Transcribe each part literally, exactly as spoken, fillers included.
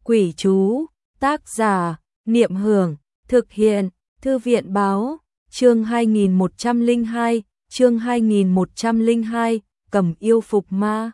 Quỷ chú, tác giả, Niệm Hưởng, thực hiện, Thư viện báo, chương hai nghìn một trăm lẻ hai, chương hai nghìn một trăm lẻ hai, Cầm yêu phục ma.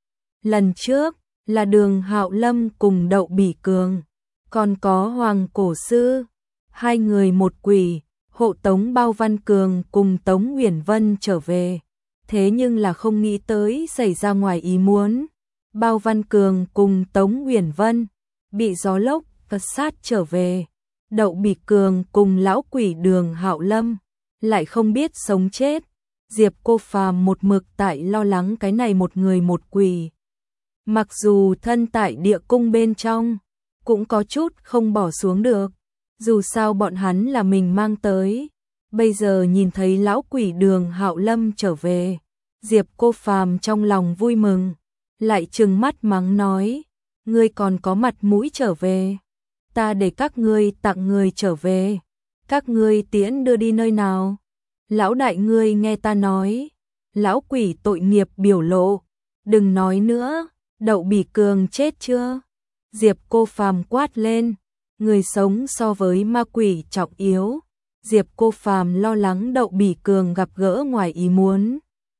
Lần trước là Đường Hạo Lâm cùng Đậu Bỉ Cường, còn có Hoàng Cổ Sư, hai người một quỷ, hộ tống Bao Văn Cường cùng Tống Uyển Vân trở về. Thế nhưng là không nghĩ tới xảy ra ngoài ý muốn. Bao Văn Cường cùng Tống Uyển Vân bị gió lốc vật sát trở về. Đậu Bỉ Cường cùng lão quỷ Đường Hạo Lâm lại không biết sống chết. Diệp Cô Phàm một mực tại lo lắng cái này một người một quỷ. Mặc dù thân tại địa cung bên trong, cũng có chút không bỏ xuống được. Dù sao bọn hắn là mình mang tới. Bây giờ nhìn thấy lão quỷ Đường Hạo Lâm trở về, Diệp Cô Phàm trong lòng vui mừng, lại trừng mắt mắng nói: ngươi còn có mặt mũi trở về? Ta để các ngươi tặng người trở về, các ngươi tiễn đưa đi nơi nào? Lão đại ngươi nghe ta nói. Lão quỷ tội nghiệp biểu lộ: đừng nói nữa. Đậu Bỉ Cường chết chưa? Diệp Cô Phàm quát lên: người sống so với ma quỷ trọng yếu. Diệp Cô Phàm lo lắng Đậu Bỉ Cường gặp gỡ ngoài ý muốn,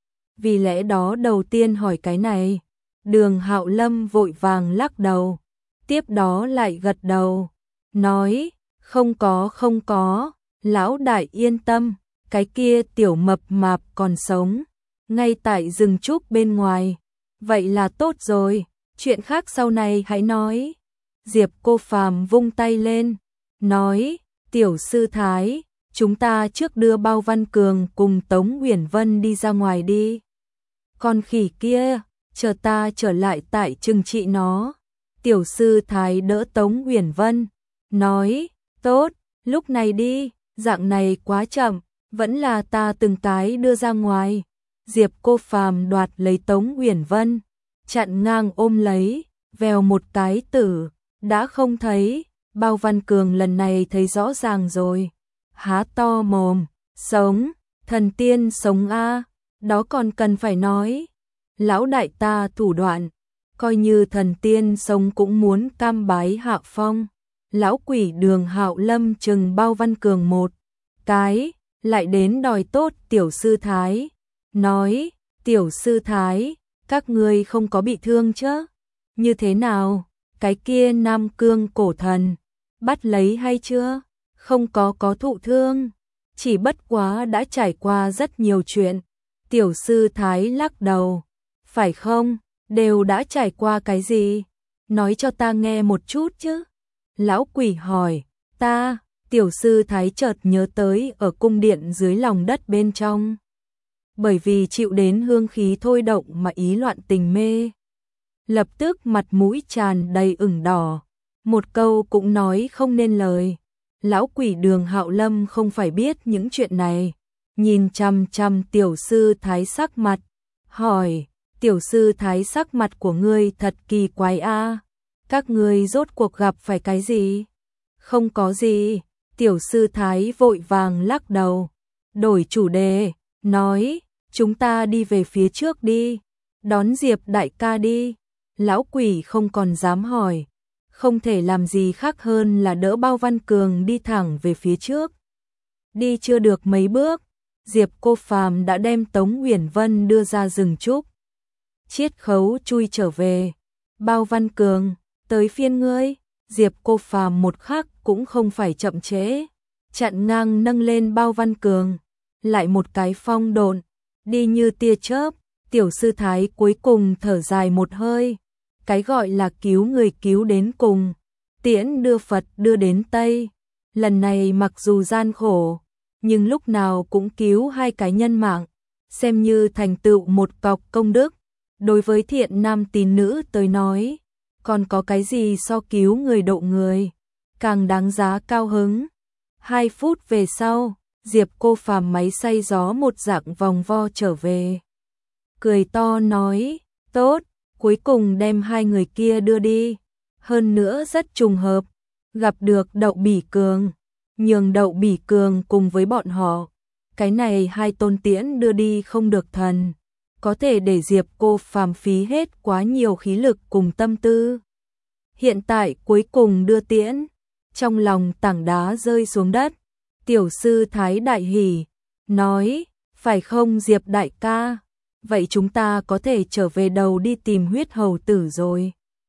vì lẽ đó đầu tiên hỏi cái này. Đường Hạo Lâm vội vàng lắc đầu, tiếp đó lại gật đầu, nói: không có không có, lão đại yên tâm, cái kia tiểu mập mạp còn sống, ngay tại rừng trúc bên ngoài. Vậy là tốt rồi, chuyện khác sau này hãy nói. Diệp Cô Phàm vung tay lên, nói: tiểu sư thái, chúng ta trước đưa Bao Văn Cường cùng Tống Uyển Vân đi ra ngoài đi. Con khỉ kia, chờ ta trở lại tại trừng trị nó. Tiểu sư thái đỡ Tống Uyển Vân, nói: tốt, lúc này đi, dạng này quá chậm, vẫn là ta từng cái đưa ra ngoài. Diệp Cô Phàm đoạt lấy Tống Uyển Vân, chặn ngang ôm lấy, vèo một cái tử, đã không thấy. Bao Văn Cường lần này thấy rõ ràng rồi, há to mồm: sống, thần tiên sống a, đó còn cần phải nói. Lão đại ta thủ đoạn, coi như thần tiên sống cũng muốn cam bái hạ phong. Lão quỷ Đường Hạo Lâm chừng Bao Văn Cường một cái, lại đến đòi tốt tiểu sư thái, nói: tiểu sư thái, các ngươi không có bị thương chứ? Như thế nào, cái kia Nam Cương cổ thần bắt lấy hay chưa? Không có có thụ thương, chỉ bất quá đã trải qua rất nhiều chuyện. Tiểu sư thái lắc đầu: phải không, đều đã trải qua cái gì? Nói cho ta nghe một chút chứ. Lão quỷ hỏi: ta. Tiểu sư thái chợt nhớ tới ở cung điện dưới lòng đất bên trong, bởi vì chịu đến hương khí thôi động mà ý loạn tình mê. Lập tức mặt mũi tràn đầy ửng đỏ, một câu cũng nói không nên lời. Lão quỷ Đường Hạo Lâm không phải biết những chuyện này, nhìn chằm chằm tiểu sư thái sắc mặt, hỏi: tiểu sư thái, sắc mặt của ngươi thật kỳ quái a, các ngươi rốt cuộc gặp phải cái gì? Không có gì. Tiểu sư thái vội vàng lắc đầu, đổi chủ đề, nói: chúng ta đi về phía trước đi, đón Diệp đại ca đi. Lão quỷ không còn dám hỏi, không thể làm gì khác hơn là đỡ Bao Văn Cường đi thẳng về phía trước. Đi chưa được mấy bước, Diệp Cô Phàm đã đem Tống Uyển Vân đưa ra rừng trúc. Chiết khấu chui trở về. Bao Văn Cường, tới phiên ngươi. Diệp Cô Phàm một khắc cũng không phải chậm trễ, chặn ngang nâng lên Bao Văn Cường, lại một cái phong độn, đi như tia chớp. Tiểu sư thái cuối cùng thở dài một hơi, cái gọi là cứu người cứu đến cùng, tiễn đưa Phật đưa đến Tây. Lần này mặc dù gian khổ, nhưng lúc nào cũng cứu hai cái nhân mạng, xem như thành tựu một cọc công đức. Đối với thiện nam tín nữ tới nói, còn có cái gì so cứu người độ người càng đáng giá cao hứng. Hai phút về sau, Diệp Cô Phàm máy xay gió một dạng vòng vo trở về, cười to nói: tốt, cuối cùng đem hai người kia đưa đi. Hơn nữa rất trùng hợp, gặp được Đậu Bỉ Cường, nhường Đậu Bỉ Cường cùng với bọn họ. Cái này hai tôn tiễn đưa đi không được thần, có thể để Diệp Cô Phàm phí hết quá nhiều khí lực cùng tâm tư. hiện tại cuối cùng đưa tiễn. Trong lòng tảng đá rơi xuống đất, tiểu sư thái đại hỉ, nói, phải không Diệp đại ca, vậy chúng ta có thể trở về đầu đi tìm huyết hầu tử rồi.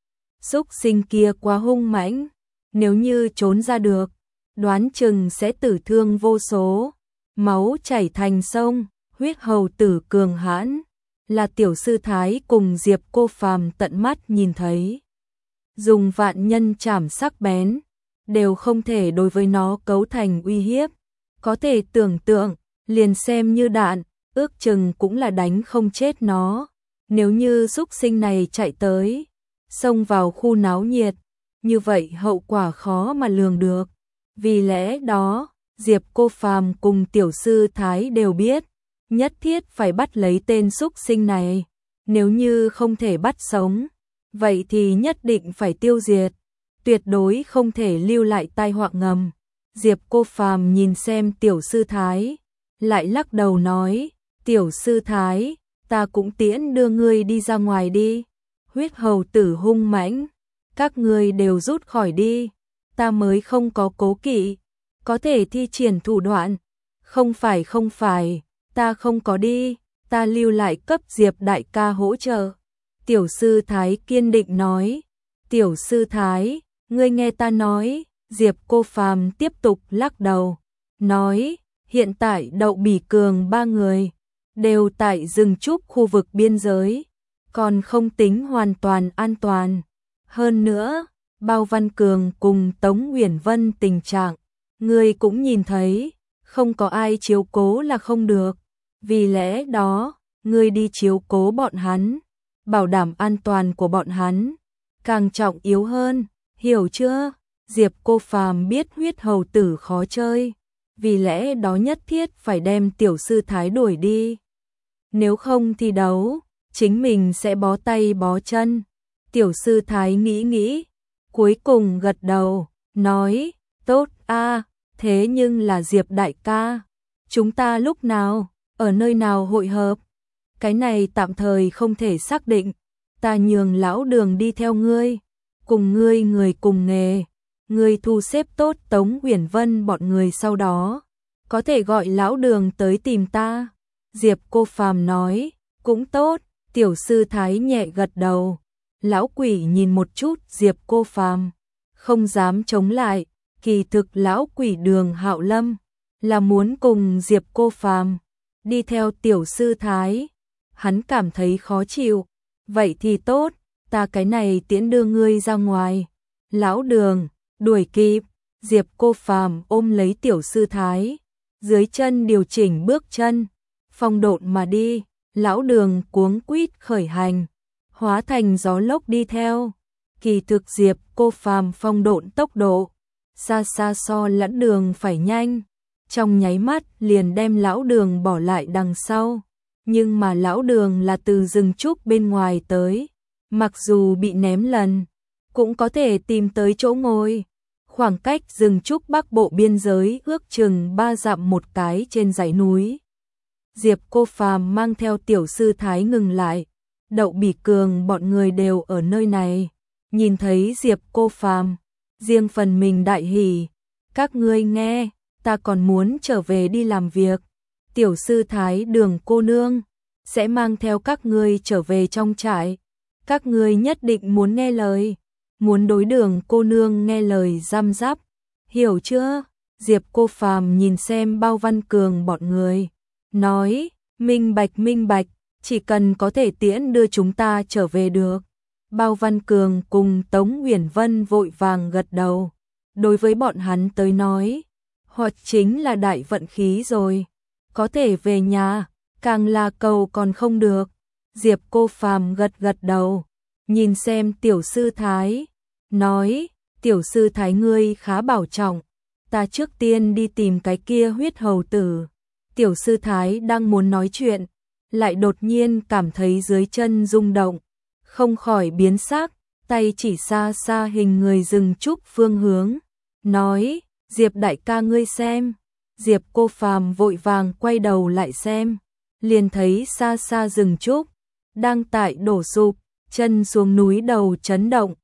Súc sinh kia quá hung mãnh, nếu như trốn ra được, đoán chừng sẽ tử thương vô số, máu chảy thành sông. Huyết hầu tử cường hãn, là tiểu sư thái cùng Diệp Cô Phàm tận mắt nhìn thấy. Dùng vạn nhân chảm sắc bén, đều không thể đối với nó cấu thành uy hiếp. Có thể tưởng tượng, liền xem như đạn, ước chừng cũng là đánh không chết nó. Nếu như súc sinh này chạy tới, xông vào khu náo nhiệt, như vậy hậu quả khó mà lường được. Vì lẽ đó, Diệp Cô Phàm cùng tiểu sư thái đều biết, nhất thiết phải bắt lấy tên súc sinh này. Nếu như không thể bắt sống, vậy thì nhất định phải tiêu diệt, tuyệt đối không thể lưu lại tai họa ngầm. Diệp Cô Phàm nhìn xem tiểu sư thái, lại lắc đầu nói, tiểu sư thái, ta cũng tiễn đưa ngươi đi ra ngoài đi. Huyết hầu tử hung mãnh, các ngươi đều rút khỏi đi, ta mới không có cố kỵ, có thể thi triển thủ đoạn. Không phải không phải, ta không có đi, ta lưu lại cấp Diệp đại ca hỗ trợ. Tiểu sư thái kiên định nói, tiểu sư thái, ngươi nghe ta nói. Diệp Cô Phàm tiếp tục lắc đầu, nói, hiện tại Đậu Bỉ Cường ba người, đều tại rừng trúc khu vực biên giới, còn không tính hoàn toàn an toàn. Hơn nữa, Bao Văn Cường cùng Tống Uyển Vân tình trạng, ngươi cũng nhìn thấy, không có ai chiếu cố là không được. Vì lẽ đó, ngươi đi chiếu cố bọn hắn, bảo đảm an toàn của bọn hắn, càng trọng yếu hơn, hiểu chưa? Diệp Cô Phàm biết huyết hầu tử khó chơi, vì lẽ đó nhất thiết phải đem tiểu sư thái đuổi đi. Nếu không thì đấu, chính mình sẽ bó tay bó chân. Tiểu sư thái nghĩ nghĩ, cuối cùng gật đầu, nói, tốt a, thế nhưng là Diệp đại ca, chúng ta lúc nào, ở nơi nào hội hợp? Cái này tạm thời không thể xác định, ta nhường lão Đường đi theo ngươi, cùng ngươi người cùng nghề. Ngươi thu xếp tốt Tống Uyển Vân bọn người, sau đó có thể gọi lão Đường tới tìm ta. Diệp Cô Phàm nói, cũng tốt. Tiểu sư thái nhẹ gật đầu. Lão quỷ nhìn một chút Diệp Cô Phàm, không dám chống lại. Kỳ thực lão quỷ Đường Hạo Lâm là muốn cùng Diệp Cô Phàm đi theo tiểu sư thái. Hắn cảm thấy khó chịu. Vậy thì tốt, ta cái này tiễn đưa ngươi ra ngoài. Lão Đường đuổi kịp. Diệp Cô Phàm ôm lấy tiểu sư thái, dưới chân điều chỉnh bước chân, phong độn mà đi. Lão Đường cuống quýt khởi hành, hóa thành gió lốc đi theo. Kỳ thực Diệp Cô Phàm phong độn tốc độ xa xa so Lão Đường phải nhanh, trong nháy mắt liền đem Lão Đường bỏ lại đằng sau. Nhưng mà Lão Đường là từ rừng trúc bên ngoài tới, mặc dù bị ném lần, cũng có thể tìm tới chỗ ngồi. Khoảng cách rừng trúc bắc bộ biên giới ước chừng ba dặm một cái trên dãy núi. Diệp Cô Phàm mang theo tiểu sư thái ngừng lại. Đậu Bỉ Cường bọn người đều ở nơi này. Nhìn thấy Diệp Cô Phàm, riêng phần mình đại hỉ. Các ngươi nghe, ta còn muốn trở về đi làm việc. Tiểu sư thái Đường cô nương sẽ mang theo các ngươi trở về trong trại. Các ngươi nhất định muốn nghe lời, muốn đối Đường cô nương nghe lời răm rắp, hiểu chưa? Diệp Cô Phàm nhìn xem Bao Văn Cường bọn người, nói, minh bạch minh bạch, chỉ cần có thể tiễn đưa chúng ta trở về được. Bao Văn Cường cùng Tống Uyển Vân vội vàng gật đầu. Đối với bọn hắn tới nói, hoặc chính là đại vận khí rồi, có thể về nhà, càng là cầu còn không được. Diệp Cô Phàm gật gật đầu, nhìn xem tiểu sư thái, nói, tiểu sư thái ngươi khá bảo trọng, ta trước tiên đi tìm cái kia huyết hầu tử. Tiểu sư thái đang muốn nói chuyện, lại đột nhiên cảm thấy dưới chân rung động, không khỏi biến sắc, tay chỉ xa xa hình người rừng trúc phương hướng, nói, Diệp đại ca ngươi xem. Diệp Cô Phàm vội vàng quay đầu lại xem, liền thấy xa xa rừng trúc đang tại đổ sụp, chân xuống núi đầu chấn động,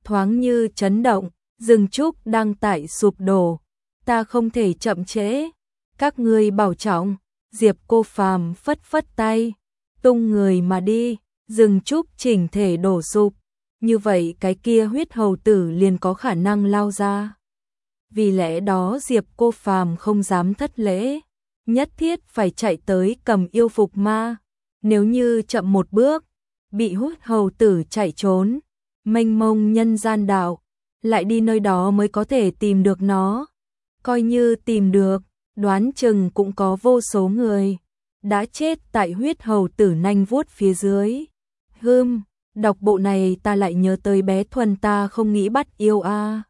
thoáng như chấn động, rừng trúc đang tại sụp đổ, ta không thể chậm trễ, các ngươi bảo trọng. Diệp Cô Phàm phất phất tay, tung người mà đi, rừng trúc chỉnh thể đổ sụp, như vậy cái kia huyết hầu tử liền có khả năng lao ra. Vì lẽ đó Diệp Cô Phàm không dám thất lễ, nhất thiết phải chạy tới cầm yêu phục ma, nếu như chậm một bước, bị hút hầu tử chạy trốn, mênh mông nhân gian đạo, lại đi nơi đó mới có thể tìm được nó. Coi như tìm được, đoán chừng cũng có vô số người đã chết tại huyết hầu tử nanh vuốt phía dưới. Hừm, đọc bộ này ta lại nhớ tới bé Thuần ta không nghĩ bắt yêu a. À.